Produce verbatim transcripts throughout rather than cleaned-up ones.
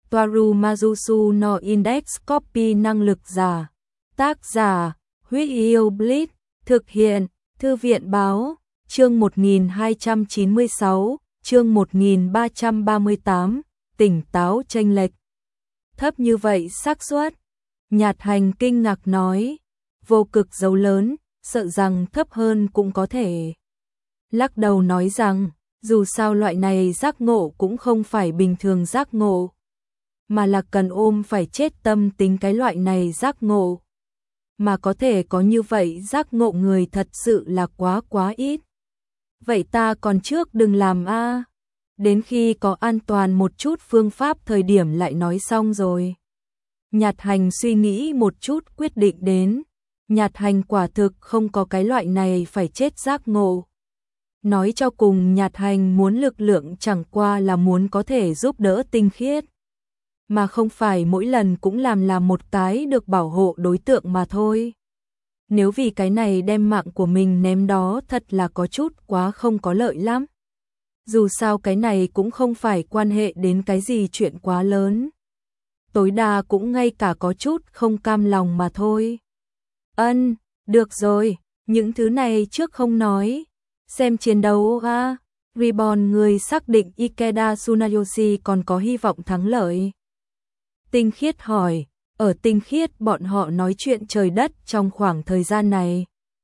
Toaru Majusu no Index Copy năng lực giả. Tác giả, Huyết Yêu Blitz, thực hiện, Thư viện báo, chương một nghìn hai trăm chín mươi sáu, chương một nghìn ba trăm ba mươi tám, tỉnh táo chênh lệch. Thấp như vậy xác suất? Nhạt Hành kinh ngạc nói, vô cực dấu lớn, sợ rằng thấp hơn cũng có thể. Lắc đầu nói rằng, dù sao loại này giác ngộ cũng không phải bình thường giác ngộ, mà là cần ôm phải chết tâm tính cái loại này giác ngộ. Mà có thể có như vậy giác ngộ người thật sự là quá quá ít. Vậy ta còn trước đừng làm a. Đến khi có an toàn một chút phương pháp thời điểm lại nói xong rồi. Nhạt Hành suy nghĩ một chút quyết định đến. Nhạt Hành quả thực không có cái loại này phải chết giác ngộ. Nói cho cùng Nhạt Hành muốn lực lượng chẳng qua là muốn có thể giúp đỡ tinh khiết. Mà không phải mỗi lần cũng làm là một cái được bảo hộ đối tượng mà thôi. Nếu vì cái này đem mạng của mình ném đó thật là có chút quá không có lợi lắm. Dù sao cái này cũng không phải quan hệ đến cái gì chuyện quá lớn. Tối đa cũng ngay cả có chút không cam lòng mà thôi. Ân, được rồi, những thứ này trước không nói. Xem chiến đấu a. Reborn người xác định Ikeda Tsunayoshi còn có hy vọng thắng lợi. Tinh Khiết hỏi, ở Tinh Khiết bọn họ nói chuyện trời đất trong khoảng thời gian này.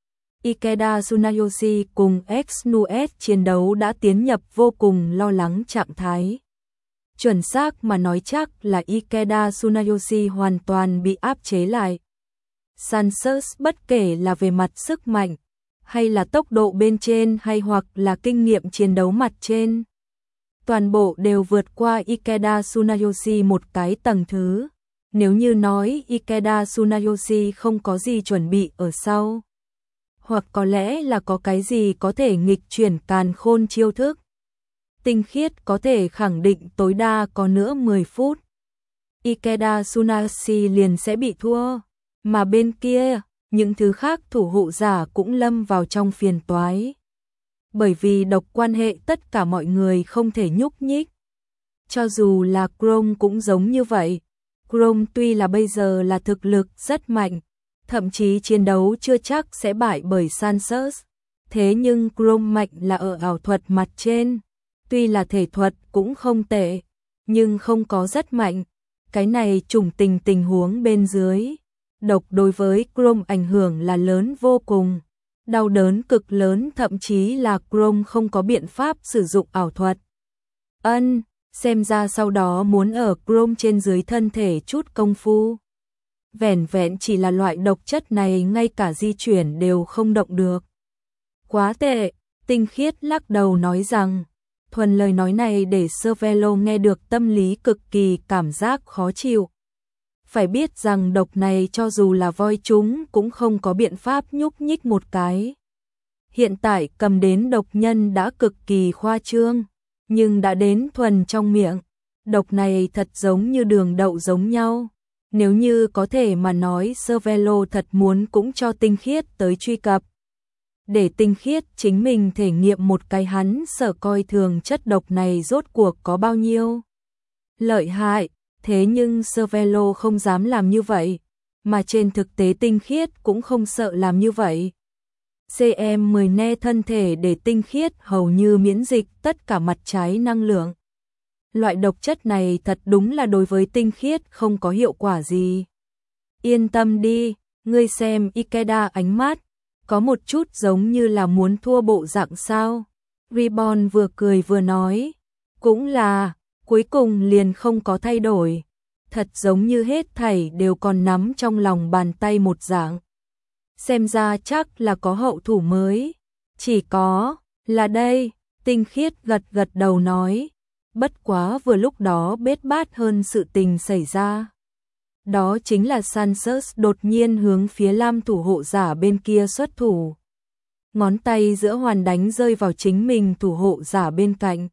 Ikeda Tsunayoshi cùng Exynos chiến đấu đã tiến nhập vô cùng lo lắng trạng thái. Chuẩn xác mà nói chắc là Ikeda Tsunayoshi hoàn toàn bị áp chế lại. Sansers bất kể là về mặt sức mạnh, hay là tốc độ bên trên hay hoặc là kinh nghiệm chiến đấu mặt trên. Toàn bộ đều vượt qua Ikeda Tsunayoshi một cái tầng thứ. Nếu như nói Ikeda Tsunayoshi không có gì chuẩn bị ở sau. Hoặc có lẽ là có cái gì có thể nghịch chuyển càn khôn chiêu thức. Tinh Khiết có thể khẳng định tối đa có nữa mười phút. Ikeda Tsunayoshi liền sẽ bị thua. Mà bên kia, những thứ khác thủ hộ giả cũng lâm vào trong phiền toái. Bởi vì độc quan hệ tất cả mọi người không thể nhúc nhích. Cho dù là Chrome cũng giống như vậy. Chrome tuy là bây giờ là thực lực rất mạnh, thậm chí chiến đấu chưa chắc sẽ bại bởi Sansers. Thế nhưng Chrome mạnh là ở ảo thuật mặt trên. Tuy là thể thuật cũng không tệ, nhưng không có rất mạnh. Cái này trùng tình tình huống bên dưới. Độc đối với Chrome ảnh hưởng là lớn vô cùng. Đau đớn cực lớn, thậm chí là Chrome không có biện pháp sử dụng ảo thuật. Ân, xem ra sau đó muốn ở Chrome trên dưới thân thể chút công phu. Vẻn vẹn chỉ là loại độc chất này ngay cả di chuyển đều không động được. Quá tệ, Tinh Khiết lắc đầu nói rằng, thuần lời nói này để Cervelo nghe được tâm lý cực kỳ cảm giác khó chịu. Phải biết rằng độc này cho dù là voi chúng cũng không có biện pháp nhúc nhích một cái. Hiện tại cầm đến độc nhân đã cực kỳ khoa trương, nhưng đã đến thuần trong miệng. Độc này thật giống như đường đậu giống nhau. Nếu như có thể mà nói Cervelo thật muốn cũng cho Tinh Khiết tới truy cập. Để Tinh Khiết chính mình thể nghiệm một cái hắn sợ coi thường chất độc này rốt cuộc có bao nhiêu lợi hại. Thế nhưng Cervelo không dám làm như vậy, mà trên thực tế Tinh Khiết cũng không sợ làm như vậy. xê em mười ne thân thể để Tinh Khiết hầu như miễn dịch tất cả mặt trái năng lượng. Loại độc chất này thật đúng là đối với Tinh Khiết không có hiệu quả gì. Yên tâm đi, ngươi xem Ikeda ánh mắt, có một chút giống như là muốn thua bộ dạng sao. Reborn vừa cười vừa nói, cũng là, cuối cùng liền không có thay đổi. Thật giống như hết thảy đều còn nắm trong lòng bàn tay một dạng. Xem ra chắc là có hậu thủ mới. Chỉ có, là đây, Tinh Khiết gật gật đầu nói. Bất quá vừa lúc đó bết bát hơn sự tình xảy ra. Đó chính là Sansers đột nhiên hướng phía Lam thủ hộ giả bên kia xuất thủ. Ngón tay giữa hoàn đánh rơi vào chính mình thủ hộ giả bên cạnh.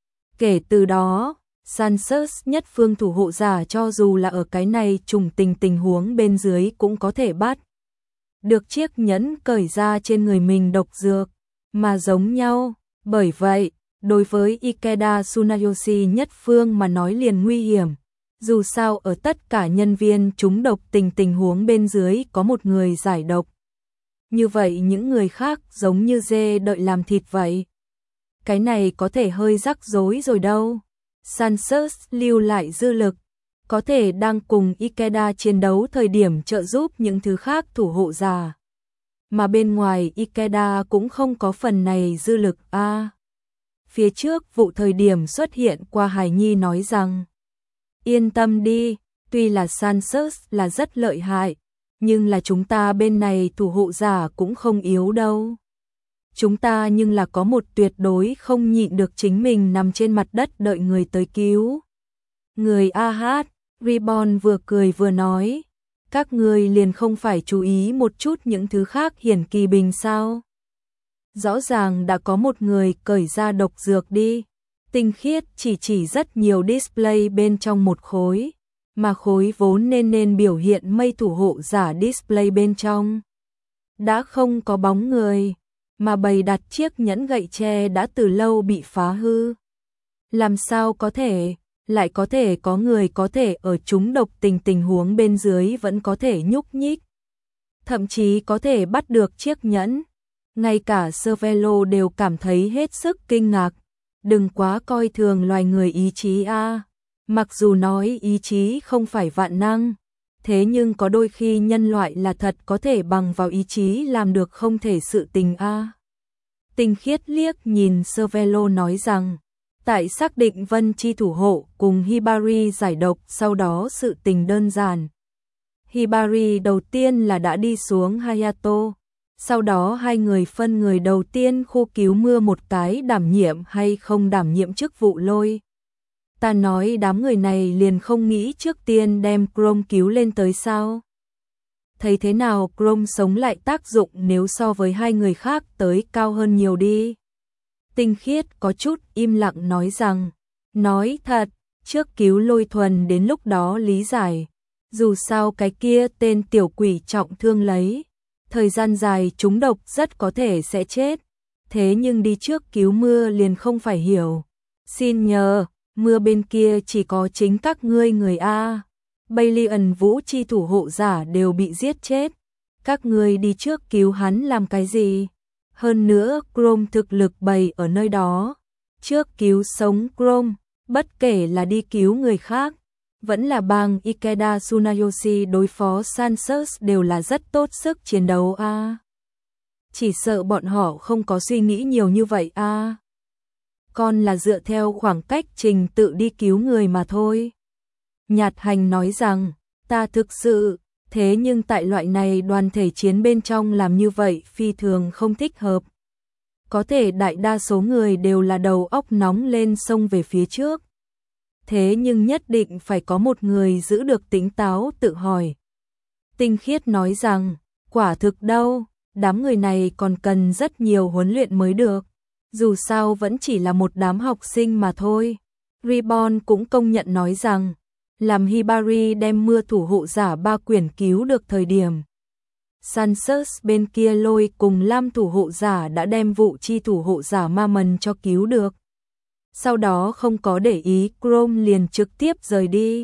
Kể từ đó, Sansers nhất phương thủ hộ giả cho dù là ở cái này trùng tình tình huống bên dưới cũng có thể bắt được chiếc nhẫn cởi ra trên người mình độc dược, mà giống nhau. Bởi vậy, đối với Ikeda Tsunayoshi nhất phương mà nói liền nguy hiểm. Dù sao ở tất cả nhân viên trúng độc tình tình huống bên dưới có một người giải độc. Như vậy những người khác giống như dê đợi làm thịt vậy. Cái này có thể hơi rắc rối rồi đâu. Sansus lưu lại dư lực, có thể đang cùng Ikeda chiến đấu thời điểm trợ giúp những thứ khác thủ hộ giả. Mà bên ngoài Ikeda cũng không có phần này dư lực a. À, phía trước vụ thời điểm xuất hiện qua Hải Nhi nói rằng, yên tâm đi, tuy là Sansus là rất lợi hại, nhưng là chúng ta bên này thủ hộ giả cũng không yếu đâu. Chúng ta nhưng là có một tuyệt đối không nhịn được chính mình nằm trên mặt đất đợi người tới cứu. Người a hát, Reborn vừa cười vừa nói, các người liền không phải chú ý một chút những thứ khác hiển kỳ bình sao? Rõ ràng đã có một người cởi ra độc dược đi. Tinh khiết chỉ chỉ rất nhiều display bên trong một khối, mà khối vốn nên nên biểu hiện mây thủ hộ giả display bên trong. Đã không có bóng người, mà bày đặt chiếc nhẫn gậy tre đã từ lâu bị phá hư. Làm sao có thể, lại có thể có người có thể ở trúng độc tình tình huống bên dưới vẫn có thể nhúc nhích. Thậm chí có thể bắt được chiếc nhẫn. Ngay cả Cervelo đều cảm thấy hết sức kinh ngạc. Đừng quá coi thường loài người ý chí a. À. Mặc dù nói ý chí không phải vạn năng, thế nhưng có đôi khi nhân loại là thật có thể bằng vào ý chí làm được không thể sự tình a. À. Tinh khiết liếc nhìn Cervelo nói rằng, tại xác định Vân Chi thủ hộ cùng Hibari giải độc, sau đó sự tình đơn giản. Hibari đầu tiên là đã đi xuống Hayato. Sau đó hai người phân người đầu tiên khu cứu mưa một cái đảm nhiệm hay không đảm nhiệm chức vụ lôi. Ta nói đám người này liền không nghĩ trước tiên đem Chrome cứu lên tới sao. Thấy thế nào Chrome sống lại tác dụng nếu so với hai người khác tới cao hơn nhiều đi. Tinh khiết có chút im lặng nói rằng, nói thật, trước cứu lôi thuần đến lúc đó lý giải. Dù sao cái kia tên tiểu quỷ trọng thương lấy. Thời gian dài trúng độc rất có thể sẽ chết, thế nhưng đi trước cứu mưa liền không phải hiểu. Xin nhờ, mưa bên kia chỉ có chính các ngươi người A. Balian vũ chi thủ hộ giả đều bị giết chết. Các ngươi đi trước cứu hắn làm cái gì? Hơn nữa, Chrome thực lực bày ở nơi đó. Trước cứu sống Chrome, bất kể là đi cứu người khác, vẫn là bang Ikeda Tsunayoshi đối phó Sansus đều là rất tốt sức chiến đấu a. À. Chỉ sợ bọn họ không có suy nghĩ nhiều như vậy a. À. Còn là dựa theo khoảng cách trình tự đi cứu người mà thôi. Nhạt Hành nói rằng, ta thực sự, thế nhưng tại loại này đoàn thể chiến bên trong làm như vậy phi thường không thích hợp. Có thể đại đa số người đều là đầu óc nóng lên xông về phía trước. Thế nhưng nhất định phải có một người giữ được tỉnh táo tự hỏi. Tinh khiết nói rằng, quả thực đâu, đám người này còn cần rất nhiều huấn luyện mới được. Dù sao vẫn chỉ là một đám học sinh mà thôi. Reborn cũng công nhận nói rằng, làm Hibari đem mưa thủ hộ giả ba quyển cứu được thời điểm. Sansus bên kia lôi cùng Lam thủ hộ giả đã đem vụ chi thủ hộ giả ma mần cho cứu được. Sau đó không có để ý, Chrome liền trực tiếp rời đi.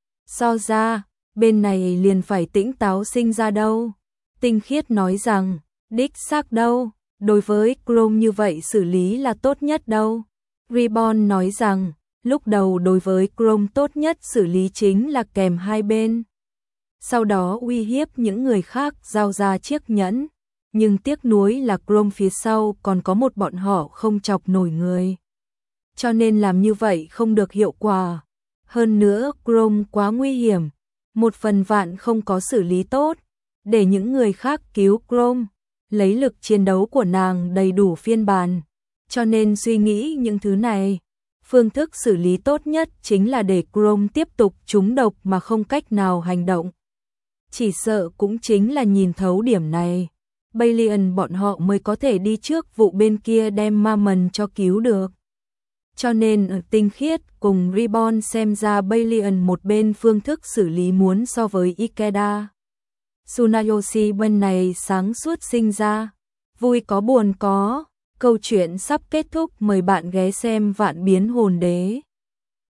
So ra, bên này liền phải tĩnh táo sinh ra đâu. Tinh khiết nói rằng, đích xác đâu, đối với Chrome như vậy xử lý là tốt nhất đâu. Reborn nói rằng, lúc đầu đối với Chrome tốt nhất xử lý chính là kèm hai bên. Sau đó uy hiếp những người khác giao ra chiếc nhẫn. Nhưng tiếc nuối là Chrome phía sau còn có một bọn họ không chọc nổi người. Cho nên làm như vậy không được hiệu quả. Hơn nữa Chrome quá nguy hiểm. Một phần vạn không có xử lý tốt. Để những người khác cứu Chrome. Lấy lực chiến đấu của nàng đầy đủ phiên bản. Cho nên suy nghĩ những thứ này. Phương thức xử lý tốt nhất chính là để Chrome tiếp tục trúng độc mà không cách nào hành động. Chỉ sợ cũng chính là nhìn thấu điểm này. Balian bọn họ mới có thể đi trước vụ bên kia đem ma mần cho cứu được. Cho nên ở Tinh khiết cùng Reborn xem ra Balian một bên phương thức xử lý muốn so với Ikeda. Tsunayoshi bên này sáng suốt sinh ra. Vui có buồn có. Câu chuyện sắp kết thúc, mời bạn ghé xem Vạn Biến Hồn Đế.